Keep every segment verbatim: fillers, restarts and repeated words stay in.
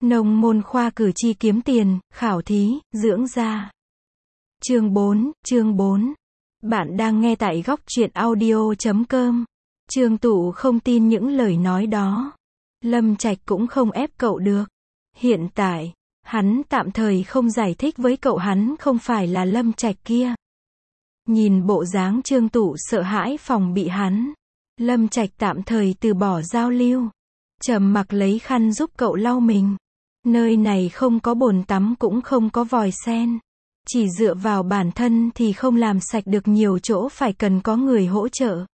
Nông môn khoa cử tri kiếm tiền, khảo thí, dưỡng da. Chương bốn, chương bốn. Bạn đang nghe tại góc truyện audio chấm com. Trương Tụ không tin những lời nói đó. Lâm Trạch cũng không ép cậu được. Hiện tại, hắn tạm thời không giải thích với cậu hắn không phải là Lâm Trạch kia. Nhìn bộ dáng Trương Tụ sợ hãi phòng bị hắn, Lâm Trạch tạm thời từ bỏ giao lưu. Trầm mặc lấy khăn giúp cậu lau mình. Nơi này không có bồn tắm cũng không có vòi sen. Chỉ dựa vào bản thân thì không làm sạch được, nhiều chỗ phải cần có người hỗ trợ.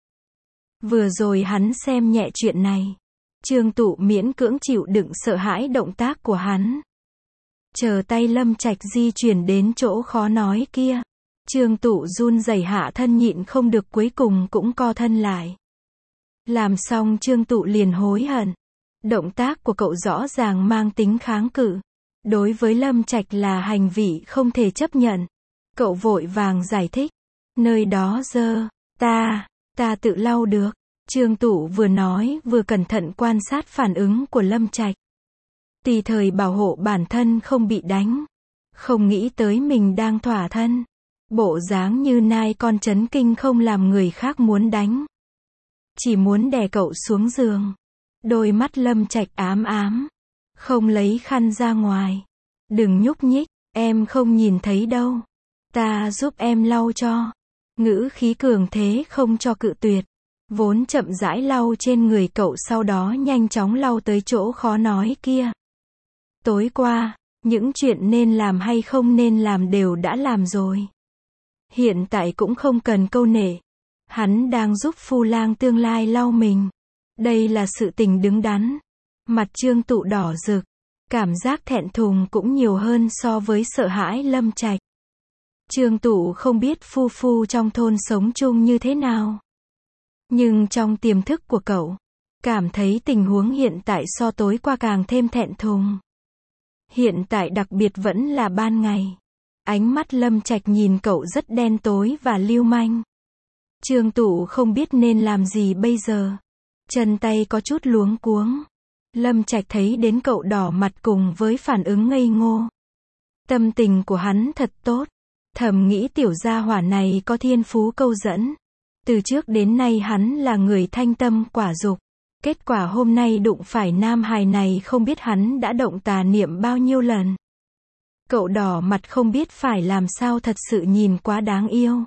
Vừa rồi hắn xem nhẹ chuyện này. Trương Tụ miễn cưỡng chịu đựng sợ hãi động tác của hắn. Chờ tay Lâm Trạch di chuyển đến chỗ khó nói kia. Trương Tụ run rẩy hạ thân nhịn không được, cuối cùng cũng co thân lại. Làm xong Trương Tụ liền hối hận. Động tác của cậu rõ ràng mang tính kháng cự. Đối với Lâm Trạch là hành vi không thể chấp nhận. Cậu vội vàng giải thích. Nơi đó dơ, ta, ta tự lau được. Trương Tụ vừa nói vừa cẩn thận quan sát phản ứng của Lâm Trạch. Tùy thời bảo hộ bản thân không bị đánh. Không nghĩ tới mình đang thỏa thân. Bộ dáng như nai con chấn kinh không làm người khác muốn đánh. Chỉ muốn đè cậu xuống giường. Đôi mắt Lâm Trạch ám ám. Không lấy khăn ra ngoài. Đừng nhúc nhích, em không nhìn thấy đâu. Ta giúp em lau cho. Ngữ khí cường thế không cho cự tuyệt. Vốn chậm rãi lau trên người cậu, sau đó nhanh chóng lau tới chỗ khó nói kia. Tối qua, những chuyện nên làm hay không nên làm đều đã làm rồi. Hiện tại cũng không cần câu nệ. Hắn đang giúp phu lang tương lai lau mình. Đây là sự tình đứng đắn. Mặt Trương Tụ đỏ rực. Cảm giác thẹn thùng cũng nhiều hơn so với sợ hãi Lâm Trạch. Trương Tụ không biết phu phu trong thôn sống chung như thế nào. Nhưng trong tiềm thức của cậu, cảm thấy tình huống hiện tại so tối qua càng thêm thẹn thùng. Hiện tại đặc biệt vẫn là ban ngày. Ánh mắt Lâm Trạch nhìn cậu rất đen tối và lưu manh. Trương Tụ không biết nên làm gì bây giờ. Chân tay có chút luống cuống. Lâm Trạch thấy đến cậu đỏ mặt cùng với phản ứng ngây ngô. Tâm tình của hắn thật tốt. Thầm nghĩ tiểu gia hỏa này có thiên phú câu dẫn. Từ trước đến nay hắn là người thanh tâm quả dục. Kết quả hôm nay đụng phải nam hài này, không biết hắn đã động tà niệm bao nhiêu lần. Cậu đỏ mặt không biết phải làm sao, thật sự nhìn quá đáng yêu.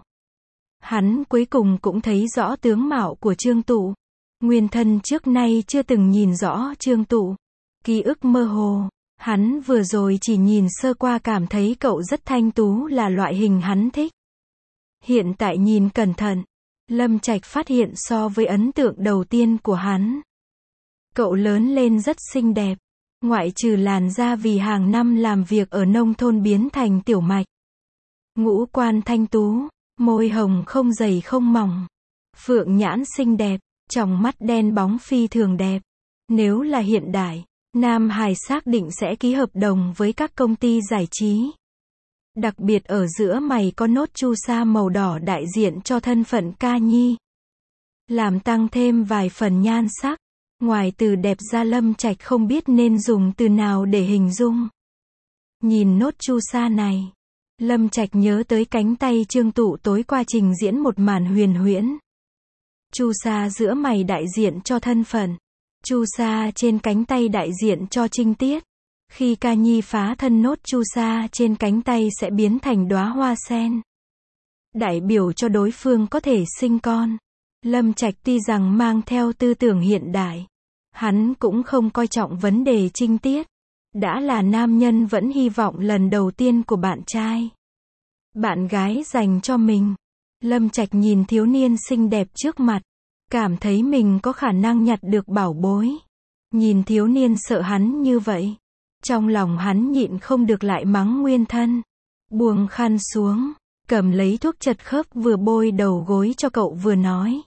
Hắn cuối cùng cũng thấy rõ tướng mạo của Trương Tụ. Nguyên thân trước nay chưa từng nhìn rõ Trương Tụ. Ký ức mơ hồ. Hắn vừa rồi chỉ nhìn sơ qua cảm thấy cậu rất thanh tú, là loại hình hắn thích. Hiện tại nhìn cẩn thận, Lâm Trạch phát hiện so với ấn tượng đầu tiên của hắn, cậu lớn lên rất xinh đẹp. Ngoại trừ làn da vì hàng năm làm việc ở nông thôn biến thành tiểu mạch. Ngũ quan thanh tú, môi hồng không dày không mỏng. Phượng nhãn xinh đẹp, tròng mắt đen bóng phi thường đẹp. Nếu là hiện đại, nam hài xác định sẽ ký hợp đồng với các công ty giải trí. Đặc biệt ở giữa mày có nốt chu sa màu đỏ đại diện cho thân phận ca nhi. Làm tăng thêm vài phần nhan sắc. Ngoài từ đẹp ra, Lâm Trạch không biết nên dùng từ nào để hình dung. Nhìn nốt chu sa này, Lâm Trạch nhớ tới cánh tay Trương Tụ tối qua trình diễn một màn huyền huyễn. Chu sa giữa mày đại diện cho thân phận. Chu sa trên cánh tay đại diện cho trinh tiết. Khi ca nhi phá thân, nốt chu sa trên cánh tay sẽ biến thành đóa hoa sen. Đại biểu cho đối phương có thể sinh con. Lâm Trạch tuy rằng mang theo tư tưởng hiện đại, hắn cũng không coi trọng vấn đề trinh tiết. Đã là nam nhân vẫn hy vọng lần đầu tiên của bạn trai, bạn gái dành cho mình. Lâm Trạch nhìn thiếu niên xinh đẹp trước mặt, cảm thấy mình có khả năng nhặt được bảo bối. Nhìn thiếu niên sợ hắn như vậy, trong lòng hắn nhịn không được lại mắng nguyên thân. Buông khăn xuống, cầm lấy thuốc chật khớp vừa bôi đầu gối cho cậu vừa nói.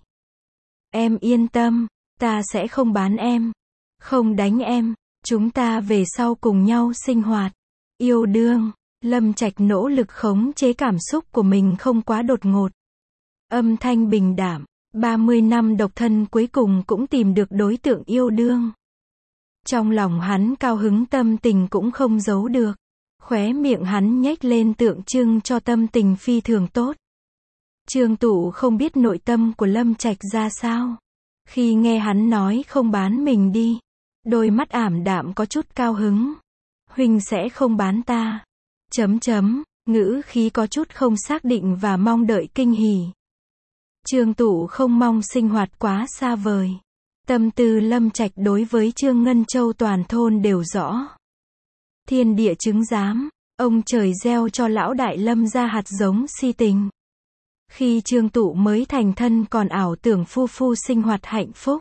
Em yên tâm, ta sẽ không bán em, không đánh em, chúng ta về sau cùng nhau sinh hoạt, yêu đương. Lâm Trạch nỗ lực khống chế cảm xúc của mình không quá đột ngột. Âm thanh bình đạm, ba mươi năm độc thân cuối cùng cũng tìm được đối tượng yêu đương. Trong lòng hắn cao hứng tâm tình cũng không giấu được. Khóe miệng hắn nhếch lên tượng trưng cho tâm tình phi thường tốt. Trương Tụ không biết nội tâm của Lâm Trạch ra sao. Khi nghe hắn nói không bán mình đi, đôi mắt ảm đạm có chút cao hứng. Huynh sẽ không bán ta. Chấm chấm, ngữ khí có chút không xác định và mong đợi kinh hỉ. Trương Tụ không mong sinh hoạt quá xa vời. Tâm tư Lâm Trạch đối với Trương Ngân Châu toàn thôn đều rõ. Thiên địa chứng giám, ông trời gieo cho lão đại Lâm ra hạt giống si tình. Khi Trương Tụ mới thành thân còn ảo tưởng phu phu sinh hoạt hạnh phúc.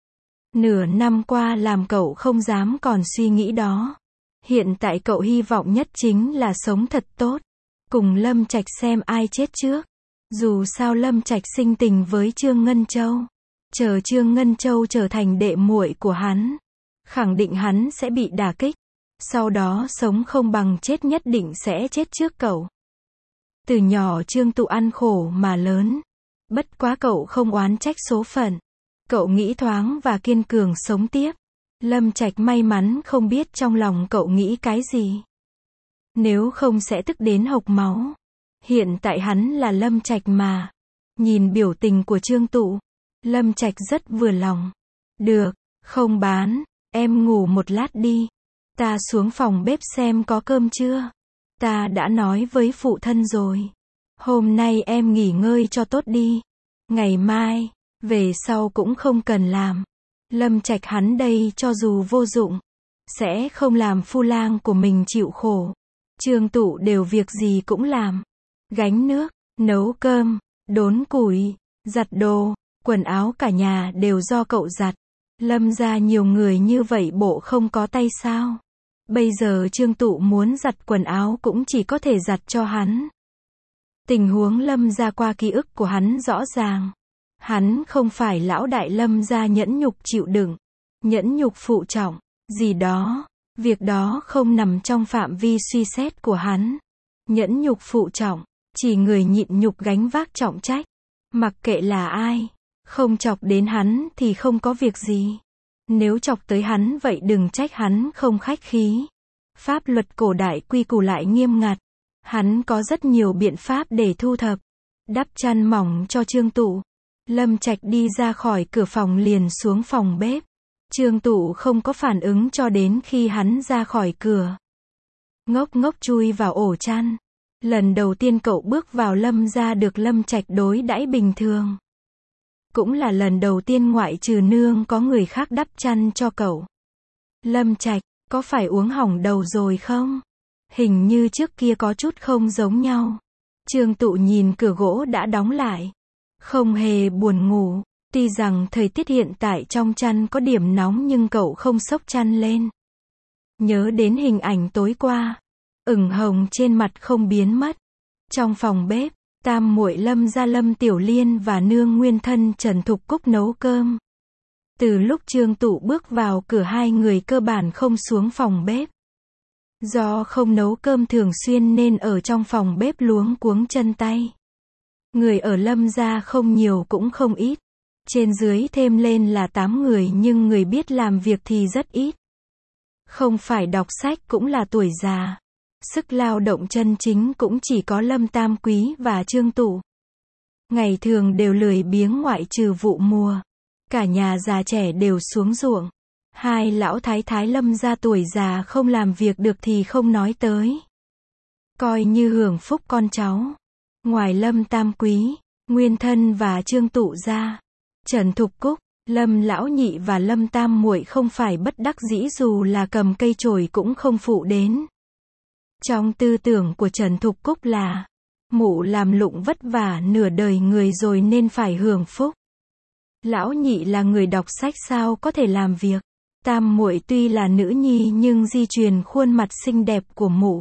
Nửa năm qua làm cậu không dám còn suy nghĩ đó. Hiện tại cậu hy vọng nhất chính là sống thật tốt. Cùng Lâm Trạch xem ai chết trước. Dù sao Lâm Trạch sinh tình với Trương Ngân Châu. Chờ Trương Ngân Châu trở thành đệ muội của hắn. Khẳng định hắn sẽ bị đả kích. Sau đó sống không bằng chết, nhất định sẽ chết trước cậu. Từ nhỏ Trương Tụ ăn khổ mà lớn. Bất quá cậu không oán trách số phận. Cậu nghĩ thoáng và kiên cường sống tiếp. Lâm Trạch may mắn không biết trong lòng cậu nghĩ cái gì. Nếu không sẽ tức đến hộc máu. Hiện tại hắn là Lâm Trạch mà. Nhìn biểu tình của Trương Tụ, Lâm Trạch rất vừa lòng. Được, không bán, em ngủ một lát đi. Ta xuống phòng bếp xem có cơm chưa. Ta đã nói với phụ thân rồi. Hôm nay em nghỉ ngơi cho tốt đi. Ngày mai, về sau cũng không cần làm. Lâm Trạch hắn đây cho dù vô dụng, sẽ không làm phu lang của mình chịu khổ. Trương Tụ đều việc gì cũng làm. Gánh nước, nấu cơm, đốn củi, giặt đồ, quần áo cả nhà đều do cậu giặt. Lâm ra nhiều người như vậy bộ không có tay sao? Bây giờ Trương Tụ muốn giặt quần áo cũng chỉ có thể giặt cho hắn. Tình huống Lâm ra qua ký ức của hắn rõ ràng. Hắn không phải lão đại Lâm ra nhẫn nhục chịu đựng, nhẫn nhục phụ trọng, gì đó. Việc đó không nằm trong phạm vi suy xét của hắn. Nhẫn nhục phụ trọng, chỉ người nhịn nhục gánh vác trọng trách. Mặc kệ là ai, không chọc đến hắn thì không có việc gì. Nếu chọc tới hắn vậy đừng trách hắn không khách khí. Pháp luật cổ đại quy củ lại nghiêm ngặt. Hắn có rất nhiều biện pháp để thu thập. Đắp chăn mỏng cho Trương Tụ. Lâm Trạch đi ra khỏi cửa phòng liền xuống phòng bếp. Trương Tụ không có phản ứng cho đến khi hắn ra khỏi cửa. Ngốc ngốc chui vào ổ chăn. Lần đầu tiên cậu bước vào Lâm ra được Lâm Trạch đối đãi bình thường. Cũng là lần đầu tiên ngoại trừ nương có người khác đắp chăn cho cậu. Lâm Trạch, có phải uống hỏng đầu rồi không? Hình như trước kia có chút không giống nhau. Trương Tụ nhìn cửa gỗ đã đóng lại. Không hề buồn ngủ. Tuy rằng thời tiết hiện tại trong chăn có điểm nóng nhưng cậu không xốc chăn lên. Nhớ đến hình ảnh tối qua. Ửng hồng trên mặt không biến mất. Trong phòng bếp, tam muội Lâm gia Lâm Tiểu Liên và nương nguyên thân Trần Thục Cúc nấu cơm. Từ lúc Trương Tụ bước vào cửa hai người cơ bản không xuống phòng bếp. Do không nấu cơm thường xuyên nên ở trong phòng bếp luống cuống chân tay. Người ở Lâm gia không nhiều cũng không ít. Trên dưới thêm lên là tám người nhưng người biết làm việc thì rất ít. Không phải đọc sách cũng là tuổi già. Sức lao động chân chính cũng chỉ có Lâm Tam Quý và Trương Tụ. Ngày thường đều lười biếng ngoại trừ vụ mùa. Cả nhà già trẻ đều xuống ruộng. Hai lão thái thái Lâm gia tuổi già không làm việc được thì không nói tới. Coi như hưởng phúc con cháu. Ngoài Lâm Tam Quý, Nguyên Thân và Trương Tụ ra, Trần Thục Cúc, Lâm lão nhị và Lâm Tam muội không phải bất đắc dĩ dù là cầm cây chổi cũng không phụ đến. Trong tư tưởng của Trần Thục Cúc là, mụ làm lụng vất vả nửa đời người rồi nên phải hưởng phúc. Lão nhị là người đọc sách sao có thể làm việc. Tam muội tuy là nữ nhi nhưng di truyền khuôn mặt xinh đẹp của mụ.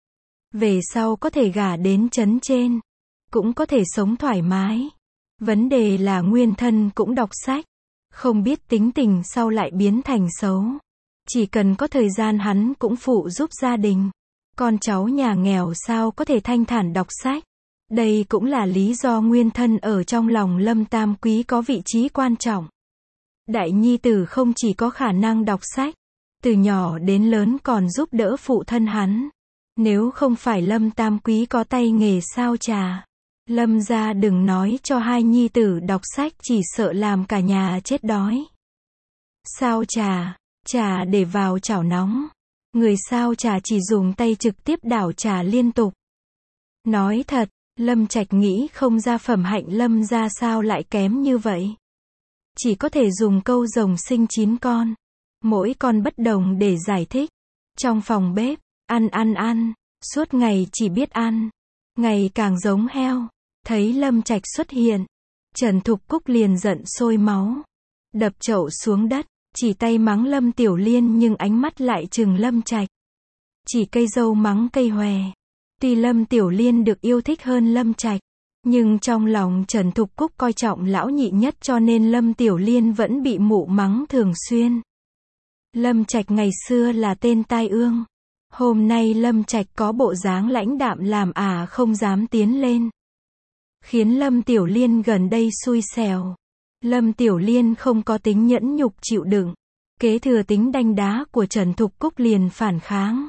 Về sau có thể gả đến trấn trên, cũng có thể sống thoải mái. Vấn đề là Nguyên Thân cũng đọc sách, không biết tính tình sau lại biến thành xấu. Chỉ cần có thời gian hắn cũng phụ giúp gia đình. Con cháu nhà nghèo sao có thể thanh thản đọc sách. Đây cũng là lý do Nguyên Thân ở trong lòng Lâm Tam Quý có vị trí quan trọng. Đại nhi tử không chỉ có khả năng đọc sách, Từ nhỏ đến lớn còn giúp đỡ phụ thân hắn. Nếu không phải Lâm Tam Quý có tay nghề sao trà, Lâm gia đừng nói cho hai nhi tử đọc sách, chỉ sợ làm cả nhà chết đói. Sao trà, trà để vào chảo nóng. Người sao trà chỉ dùng tay trực tiếp đảo trà liên tục. Nói thật, Lâm Trạch nghĩ không ra phẩm hạnh Lâm gia sao lại kém như vậy. Chỉ có thể dùng câu rồng sinh chín con. Mỗi con bất đồng để giải thích. Trong phòng bếp, ăn ăn ăn, suốt ngày chỉ biết ăn. Ngày càng giống heo. Thấy Lâm Trạch xuất hiện, Trần Thục Cúc liền giận sôi máu. Đập chậu xuống đất, chỉ tay mắng Lâm Tiểu Liên nhưng ánh mắt lại trừng Lâm Trạch. Chỉ cây dâu mắng cây hòe. Tuy Lâm Tiểu Liên được yêu thích hơn Lâm Trạch, nhưng trong lòng Trần Thục Cúc coi trọng lão nhị nhất cho nên Lâm Tiểu Liên vẫn bị mụ mắng thường xuyên. Lâm Trạch ngày xưa là tên tai ương. Hôm nay Lâm Trạch có bộ dáng lãnh đạm làm ả không dám tiến lên. Khiến Lâm Tiểu Liên gần đây xui xẻo. Lâm Tiểu Liên không có tính nhẫn nhục chịu đựng. Kế thừa tính đanh đá của Trần Thục Cúc liền phản kháng.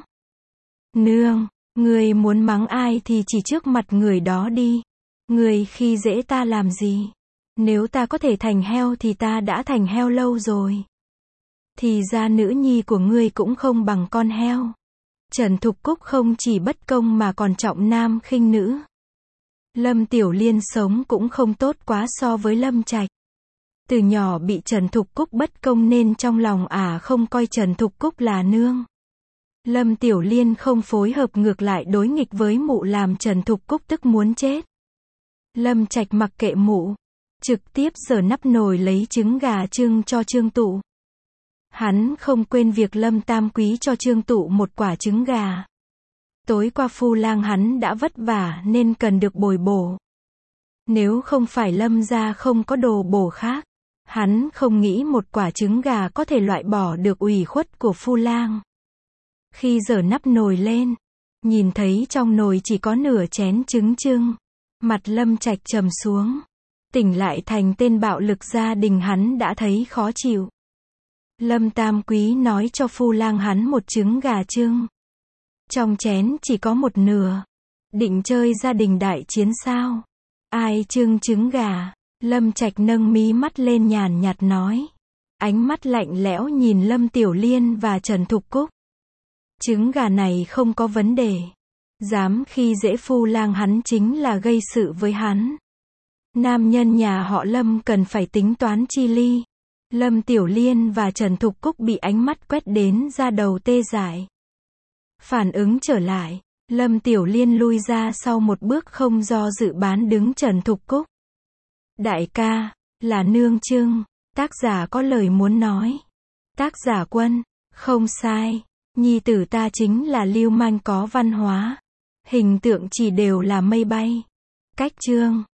Nương, người muốn mắng ai thì chỉ trước mặt người đó đi. Người khi dễ ta làm gì? Nếu ta có thể thành heo thì ta đã thành heo lâu rồi. Thì ra nữ nhi của ngươi cũng không bằng con heo. Trần Thục Cúc không chỉ bất công mà còn trọng nam khinh nữ. Lâm Tiểu Liên sống cũng không tốt quá so với Lâm Trạch. Từ nhỏ bị Trần Thục Cúc bất công nên trong lòng ả không coi Trần Thục Cúc là nương. Lâm Tiểu Liên không phối hợp ngược lại đối nghịch với mụ làm Trần Thục Cúc tức muốn chết. Lâm Trạch mặc kệ mụ, trực tiếp giở nắp nồi lấy trứng gà trưng cho Trương Tụ. Hắn không quên việc Lâm Tam Quý cho Trương Tụ một quả trứng gà. Tối qua Phu Lang hắn đã vất vả nên cần được bồi bổ. Nếu không phải Lâm gia không có đồ bổ khác, hắn không nghĩ một quả trứng gà có thể loại bỏ được ủy khuất của Phu Lang. Khi giở nắp nồi lên, nhìn thấy trong nồi chỉ có nửa chén trứng trưng, mặt Lâm Trạch trầm xuống. Tỉnh lại thành tên bạo lực gia đình hắn đã thấy khó chịu. Lâm Tam Quý nói cho Phu Lang hắn một trứng gà trưng. Trong chén chỉ có một nửa. Định chơi gia đình đại chiến sao? Ai trưng trứng gà? Lâm Trạch nâng mí mắt lên nhàn nhạt nói. Ánh mắt lạnh lẽo nhìn Lâm Tiểu Liên và Trần Thục Cúc. Trứng gà này không có vấn đề. Dám khi dễ Phu Lang hắn chính là gây sự với hắn. Nam nhân nhà họ Lâm cần phải tính toán chi ly. Lâm Tiểu Liên và Trần Thục Cúc bị ánh mắt quét đến da đầu tê dại. Phản ứng trở lại, Lâm Tiểu Liên lui ra sau một bước không do dự bán đứng Trần Thục Cúc. Đại ca, là nương trưng, tác giả có lời muốn nói. Tác giả Quân, không sai, nhi tử ta chính là lưu manh có văn hóa. Hình tượng chỉ đều là mây bay. Cách chương